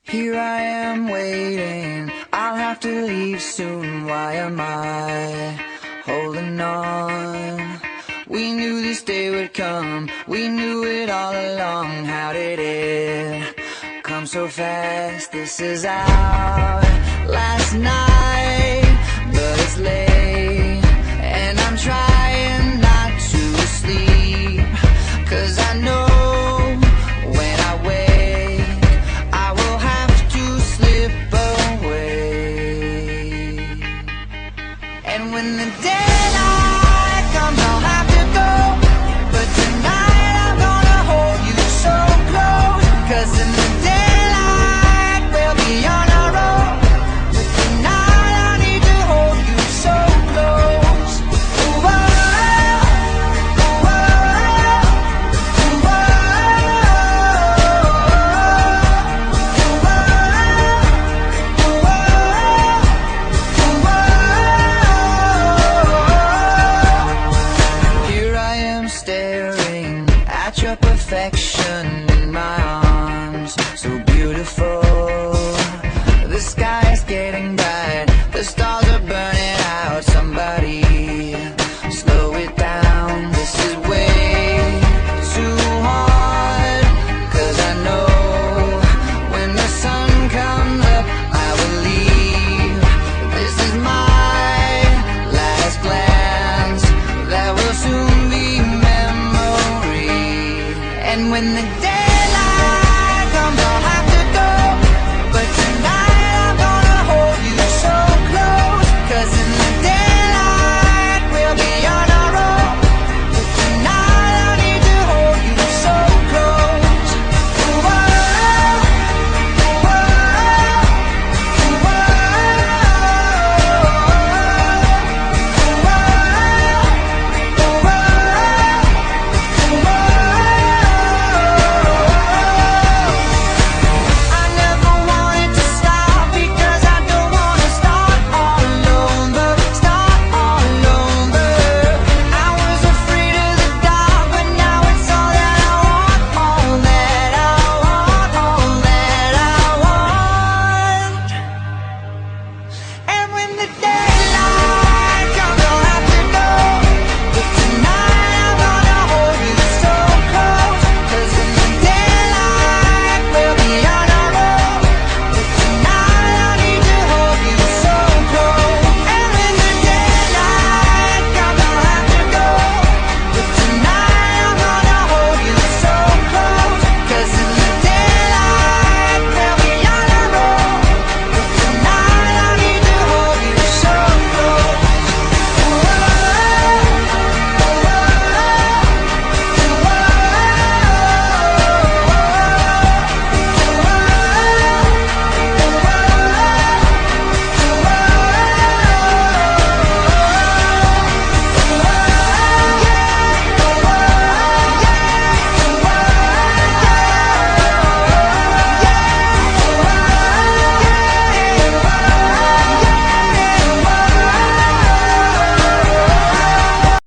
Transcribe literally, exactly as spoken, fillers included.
Here I am waiting, I'll have to leave soon. Why am I holding on? We knew this day would come, we knew it all along. How did it come so fast? This is our last night, but it's late, and I'm trying not to sleep, 'cause I know when I wake I will have to slip away. And when the daylight comes I'll have to go, but tonight I'm gonna hold you so close, 'cause in the daylight we'll be on our own, but tonight I need to hold you so close. Ooh, oh, ooh, oh, ooh, oh, ooh, oh. Here I am staring at your perfection in my arms, so beautiful. The sky is getting bright, the stars are burning out. Somebody slow it down, this is way too hard. 'Cause I know when the sun comes up I will leave. This is my last glance, that will soon be memory. And when the day